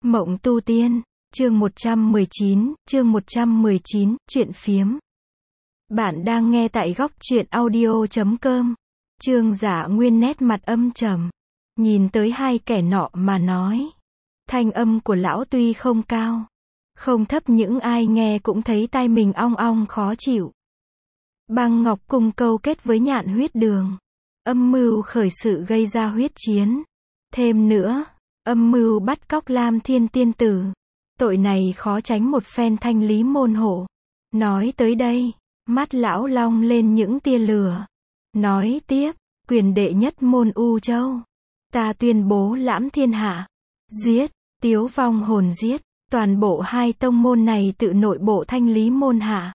Mộng tu tiên, chương 119, chuyện phiếm. Bạn đang nghe tại góc truyện audio.com. Trương Dạ Nguyên nét mặt âm trầm, nhìn tới hai kẻ nọ mà nói. Thanh âm của lão tuy không cao, không thấp, những ai nghe cũng thấy tai mình ong ong khó chịu. Băng Ngọc Cung câu kết với Nhạn Huyết Đường, âm mưu khởi sự gây ra huyết chiến. Thêm nữa, âm mưu bắt cóc Lam Thiên Tiên Tử. Tội này khó tránh một phen thanh lý môn hộ. Nói tới đây, mắt lão long lên những tia lửa. Nói tiếp, quyền đệ nhất môn U Châu, ta tuyên bố lãm thiên hạ. Giết, tiếu vong hồn giết. Toàn bộ hai tông môn này tự nội bộ thanh lý môn hạ.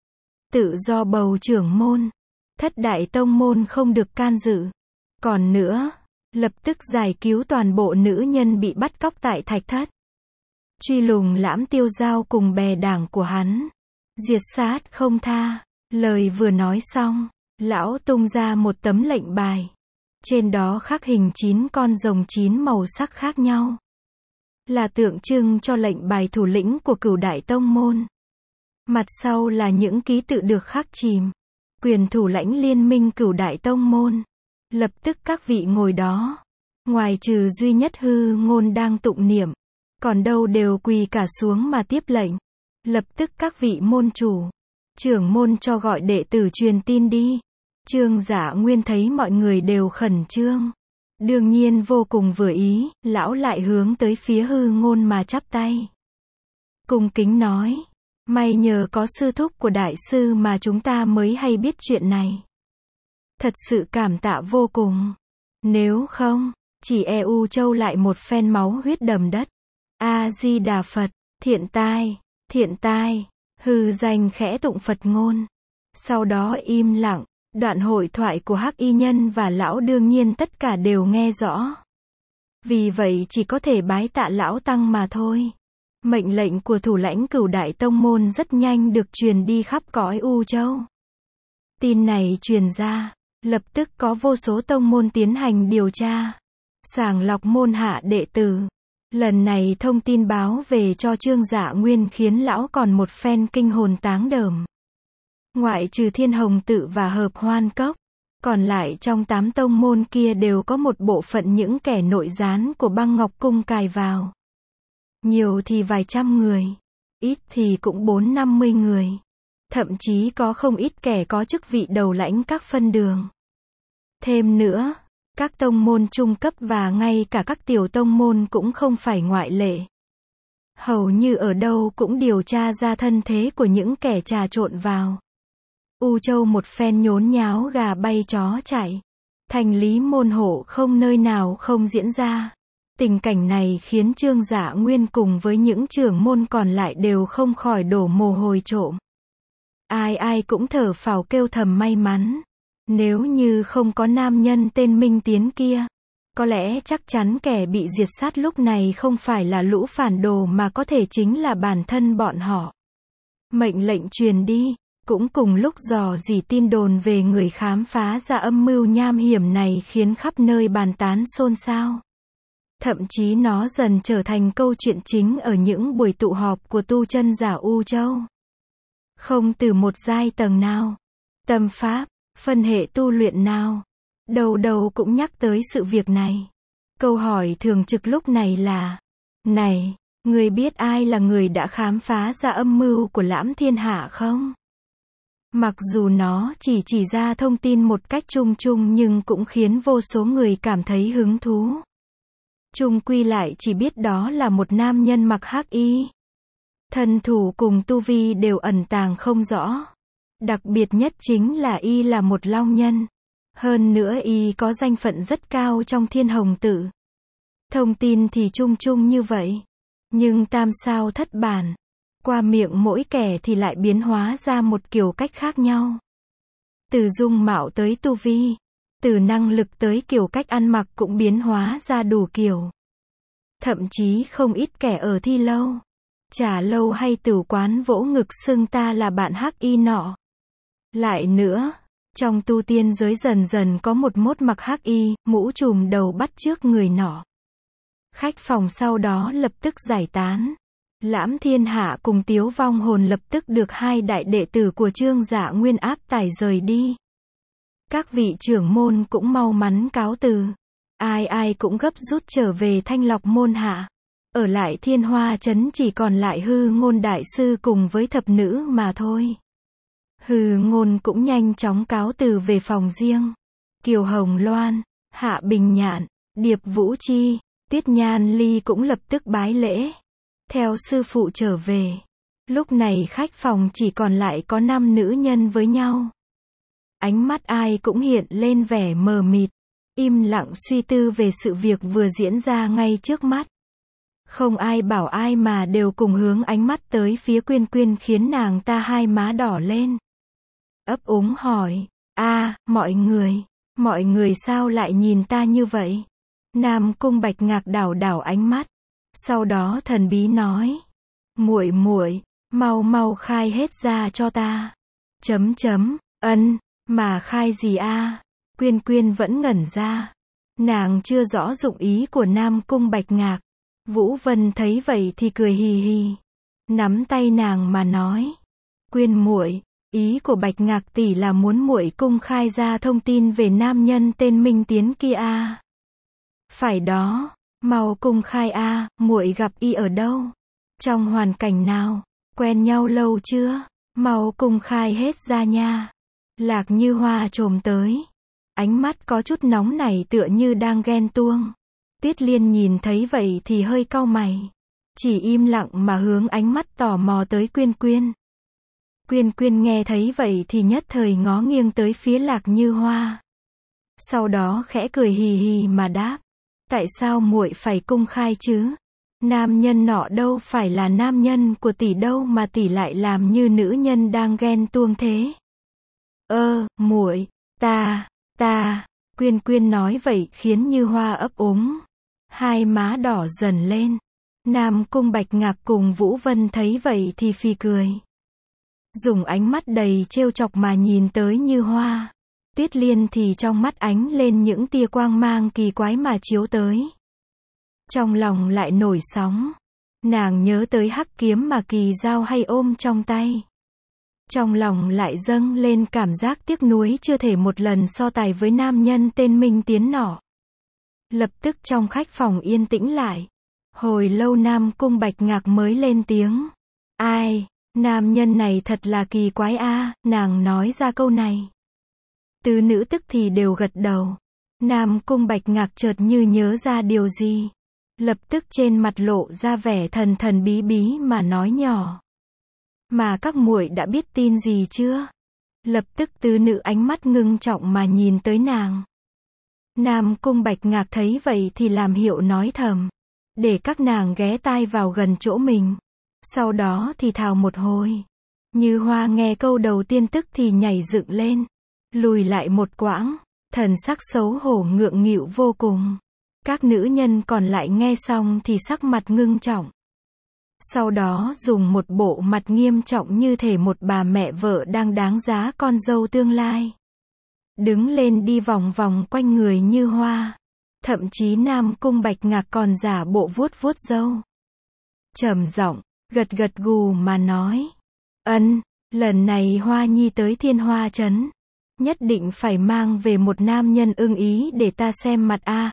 Tự do bầu trưởng môn. Thất đại tông môn không được can dự. Còn nữa, lập tức giải cứu toàn bộ nữ nhân bị bắt cóc tại Thạch Thất. Truy lùng lãm tiêu giao cùng bè đảng của hắn. Diệt sát không tha. Lời vừa nói xong, lão tung ra một tấm lệnh bài. Trên đó khắc hình 9 con rồng 9 màu sắc khác nhau. Là tượng trưng cho lệnh bài thủ lĩnh của Cửu đại tông môn. Mặt sau là những ký tự được khắc chìm. Quyền thủ lãnh liên minh Cửu đại tông môn. Lập tức các vị ngồi đó, ngoài trừ duy nhất Hư Ngôn đang tụng niệm, còn đâu đều quỳ cả xuống mà tiếp lệnh. Lập tức các vị môn chủ, trưởng môn cho gọi đệ tử truyền tin đi. Trương Dạ Nguyên thấy mọi người đều khẩn trương, đương nhiên vô cùng vừa ý, lão lại hướng tới phía Hư Ngôn mà chắp tay. Cung kính nói, may nhờ có sư thúc của đại sư mà chúng ta mới hay biết chuyện này. Thật sự cảm tạ vô cùng. Nếu không, chỉ U Châu lại một phen máu huyết đầm đất. A-di-đà Phật, thiện tai, hư danh khẽ tụng Phật ngôn. Sau đó im lặng, đoạn hội thoại của Hắc Y Nhân và lão đương nhiên tất cả đều nghe rõ. Vì vậy chỉ có thể bái tạ lão tăng mà thôi. Mệnh lệnh của thủ lãnh Cửu đại tông môn rất nhanh được truyền đi khắp cõi U Châu. Tin này truyền ra, lập tức có vô số tông môn tiến hành điều tra, sàng lọc môn hạ đệ tử. Lần này thông tin báo về cho Trương Dạ Nguyên khiến lão còn một phen kinh hồn táng đờm. Ngoại trừ Thiên Hồng Tự và Hợp Hoan Cốc, còn lại trong 8 tông môn kia đều có một bộ phận những kẻ nội gián của Băng Ngọc Cung cài vào. Nhiều thì vài trăm người, ít thì cũng 4-50 người. Thậm chí có không ít kẻ có chức vị đầu lãnh các phân đường. Thêm nữa, các tông môn trung cấp và ngay cả các tiểu tông môn cũng không phải ngoại lệ. Hầu như ở đâu cũng điều tra ra thân thế của những kẻ trà trộn vào. U Châu một phen nhốn nháo gà bay chó chạy. Thành lý môn hộ không nơi nào không diễn ra. Tình cảnh này khiến Trương Dạ Nguyên cùng với những trưởng môn còn lại đều không khỏi đổ mồ hôi trộm. Ai ai cũng thở phào kêu thầm may mắn. Nếu như không có nam nhân tên Minh Tiến kia, có lẽ chắc chắn kẻ bị diệt sát lúc này không phải là lũ phản đồ mà có thể chính là bản thân bọn họ. Mệnh lệnh truyền đi, cũng cùng lúc dò dỉ tin đồn về người khám phá ra âm mưu nham hiểm này khiến khắp nơi bàn tán xôn xao. Thậm chí nó dần trở thành câu chuyện chính ở những buổi tụ họp của tu chân giả U Châu. Không từ một giai tầng nào, tâm pháp, phân hệ tu luyện nào, đầu đầu cũng nhắc tới sự việc này. Câu hỏi thường trực lúc này là, này, người biết ai là người đã khám phá ra âm mưu của lãm thiên hạ không? Mặc dù nó chỉ ra thông tin một cách chung chung nhưng cũng khiến vô số người cảm thấy hứng thú. Chung quy lại chỉ biết đó là một nam nhân mặc hắc y. Thân thủ cùng tu vi đều ẩn tàng không rõ. Đặc biệt nhất chính là y là một long nhân. Hơn nữa y có danh phận rất cao trong Thiên Hồng Tự. Thông tin thì chung chung như vậy. Nhưng tam sao thất bản. Qua miệng mỗi kẻ thì lại biến hóa ra một kiểu cách khác nhau. Từ dung mạo tới tu vi. Từ năng lực tới kiểu cách ăn mặc cũng biến hóa ra đủ kiểu. Thậm chí không ít kẻ ở thi lâu, trà lâu hay tửu quán vỗ ngực xưng ta là bạn hắc y nọ. Lại nữa, trong tu tiên giới dần dần có một mốt mặc hắc y, mũ trùm đầu bắt chước người nọ. Khách phòng sau đó lập tức giải tán. Lãm Thiên Hạ cùng Tiếu Vong Hồn lập tức được hai đại đệ tử của Trương Dạ Nguyên áp tải rời đi. Các vị trưởng môn cũng mau mắn cáo từ. Ai ai cũng gấp rút trở về Thanh Lọc môn hạ. Ở lại Thiên Hoa Trấn chỉ còn lại Hư Ngôn đại sư cùng với thập nữ mà thôi. Hư Ngôn cũng nhanh chóng cáo từ về phòng riêng. Kiều Hồng Loan, Hạ Bình Nhạn, Điệp Vũ Chi, Tiết Nhan Ly cũng lập tức bái lễ. Theo sư phụ trở về. Lúc này khách phòng chỉ còn lại có 5 nữ nhân với nhau. Ánh mắt ai cũng hiện lên vẻ mờ mịt, im lặng suy tư về sự việc vừa diễn ra ngay trước mắt. Không ai bảo ai mà đều cùng hướng ánh mắt tới phía Quyên Quyên khiến nàng ta hai má đỏ lên. Ấp úng hỏi, mọi người sao lại nhìn ta như vậy? Nam Cung Bạch Ngạc đảo đảo ánh mắt. Sau đó thần bí nói, muội muội, mau mau khai hết ra cho ta. Ân, mà khai gì a? Quyên Quyên vẫn ngẩn ra. Nàng chưa rõ dụng ý của Nam Cung Bạch Ngạc. Vũ Vân thấy vậy thì cười hì hì. Nắm tay nàng mà nói, Quyên muội, ý của Bạch Ngạc tỷ là muốn muội cung khai ra thông tin về nam nhân tên Minh Tiến kia a. Phải đó, mau cung khai a, muội gặp y ở đâu? Trong hoàn cảnh nào? Quen nhau lâu chưa? Mau cung khai hết ra nha. Lạc Như Hoa trồm tới. Ánh mắt có chút nóng nảy tựa như đang ghen tuông. Tiết Liên nhìn thấy vậy thì hơi cau mày. Chỉ im lặng mà hướng ánh mắt tò mò tới Quyên Quyên. Quyên Quyên nghe thấy vậy thì nhất thời ngó nghiêng tới phía Lạc Như Hoa. Sau đó khẽ cười hì hì mà đáp. Tại sao muội phải cung khai chứ? Nam nhân nọ đâu phải là nam nhân của tỷ đâu mà tỷ lại làm như nữ nhân đang ghen tuông thế. Muội, ta, Quyên Quyên nói vậy khiến Như Hoa ấp úng. Hai má đỏ dần lên. Nam Cung Bạch Ngạc cùng Vũ Vân thấy vậy thì phì cười. Dùng ánh mắt đầy trêu chọc mà nhìn tới Như Hoa. Tiết Liên thì trong mắt ánh lên những tia quang mang kỳ quái mà chiếu tới. Trong lòng lại nổi sóng. Nàng nhớ tới hắc kiếm mà Kỳ Dao hay ôm trong tay. Trong lòng lại dâng lên cảm giác tiếc nuối chưa thể một lần so tài với nam nhân tên Minh Tiến nọ. Lập tức trong khách phòng yên tĩnh lại. Hồi lâu Nam Cung Bạch Ngạc mới lên tiếng. Ai, nam nhân này thật là kỳ quái a, nàng nói ra câu này. Tứ nữ tức thì đều gật đầu. Nam Cung Bạch Ngạc chợt như nhớ ra điều gì. Lập tức trên mặt lộ ra vẻ thần thần bí bí mà nói nhỏ. Mà các muội đã biết tin gì chưa? Lập tức tứ nữ ánh mắt ngưng trọng mà nhìn tới nàng. Nam Cung Bạch Ngạc thấy vậy thì làm hiệu nói thầm. Để các nàng ghé tai vào gần chỗ mình. Sau đó thì thào một hồi. Như Hoa nghe câu đầu tiên tức thì nhảy dựng lên. Lùi lại một quãng. Thần sắc xấu hổ ngượng nghịu vô cùng. Các nữ nhân còn lại nghe xong thì sắc mặt ngưng trọng. Sau đó dùng một bộ mặt nghiêm trọng như thể một bà mẹ vợ đang đáng giá con dâu tương lai. Đứng lên đi vòng vòng quanh người Như Hoa. Thậm chí Nam Cung Bạch Ngạc còn giả bộ vuốt vuốt râu. Trầm giọng, gật gật gù mà nói. Lần này Hoa Nhi tới Thiên Hoa Trấn. Nhất định phải mang về một nam nhân ưng ý để ta xem mặt a,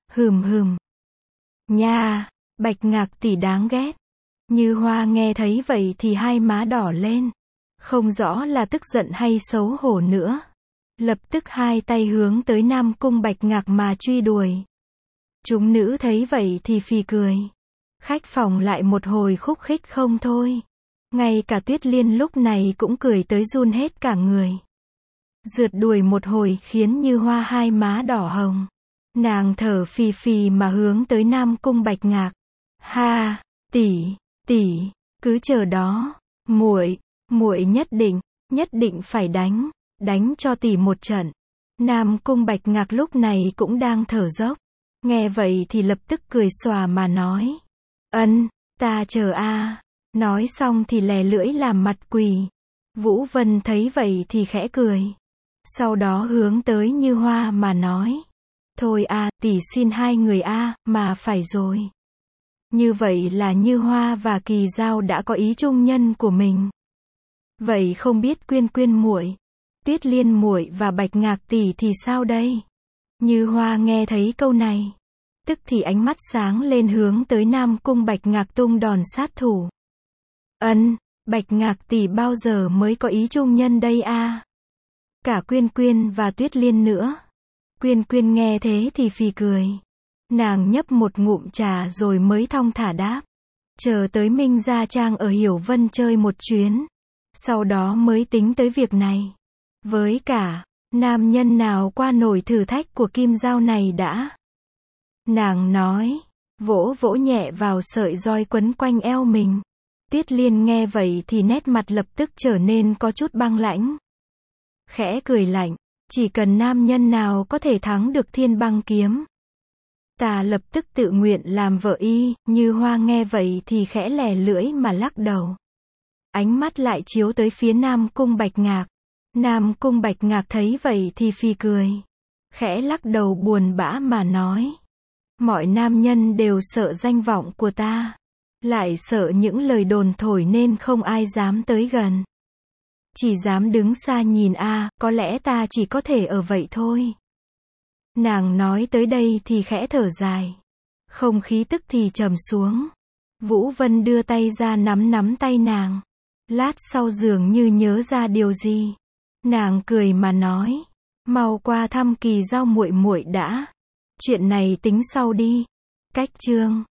Nha, Bạch Ngạc tỷ đáng ghét. Như Hoa nghe thấy vậy thì hai má đỏ lên. Không rõ là tức giận hay xấu hổ nữa. Lập tức hai tay hướng tới Nam Cung Bạch Ngạc mà truy đuổi. Chúng nữ thấy vậy thì phì cười. Khách phòng lại một hồi khúc khích không thôi. Ngay cả Tuyết Liên lúc này cũng cười tới run hết cả người. Rượt đuổi một hồi khiến Như Hoa hai má đỏ hồng. Nàng thở phì phì mà hướng tới Nam Cung Bạch Ngạc. Ha, tỷ, cứ chờ đó. Muội nhất định phải đánh cho tỷ một trận. Nam Cung Bạch Ngạc lúc này cũng đang thở dốc. Nghe vậy thì lập tức cười xòa mà nói. Ta chờ a. Nói xong thì lè lưỡi làm mặt quỳ. Vũ Vân thấy vậy thì khẽ cười. Sau đó hướng tới Như Hoa mà nói. Thôi a, tỷ xin hai người a, mà phải rồi. Như vậy là Như Hoa và Kỳ Dao đã có ý chung nhân của mình. Vậy không biết Quyên Quyên muội, Tuyết Liên muội và Bạch Ngạc tỷ thì sao đây? Như Hoa nghe thấy câu này, tức thì ánh mắt sáng lên hướng tới Nam Cung Bạch Ngạc tung đòn sát thủ. Bạch Ngạc tỷ bao giờ mới có ý chung nhân đây a? Cả Quyên Quyên và Tuyết Liên nữa. Quyên Quyên nghe thế thì phì cười. Nàng nhấp một ngụm trà rồi mới thong thả đáp. Chờ tới Minh Gia Trang ở Hiểu Vân chơi một chuyến. Sau đó mới tính tới việc này. Với cả, nam nhân nào qua nổi thử thách của Kim Dao này đã? Nàng nói, vỗ vỗ nhẹ vào sợi roi quấn quanh eo mình. Tuyết Liên nghe vậy thì nét mặt lập tức trở nên có chút băng lãnh. Khẽ cười lạnh, chỉ cần nam nhân nào có thể thắng được Thiên Băng Kiếm, ta lập tức tự nguyện làm vợ y. Như Hoa nghe vậy thì khẽ lè lưỡi mà lắc đầu. Ánh mắt lại chiếu tới phía Nam Cung Bạch Ngạc. Nam Cung Bạch Ngạc thấy vậy thì phì cười. Khẽ lắc đầu buồn bã mà nói. Mọi nam nhân đều sợ danh vọng của ta. Lại sợ những lời đồn thổi nên không ai dám tới gần. Chỉ dám đứng xa nhìn có lẽ ta chỉ có thể ở vậy thôi. Nàng nói tới đây thì khẽ thở dài. Không khí tức thì trầm xuống. Vũ Vân đưa tay ra nắm tay nàng. Lát sau dường như nhớ ra điều gì. Nàng cười mà nói. Mau qua thăm Kỳ Dao muội muội đã. Chuyện này tính sau đi. Cách chương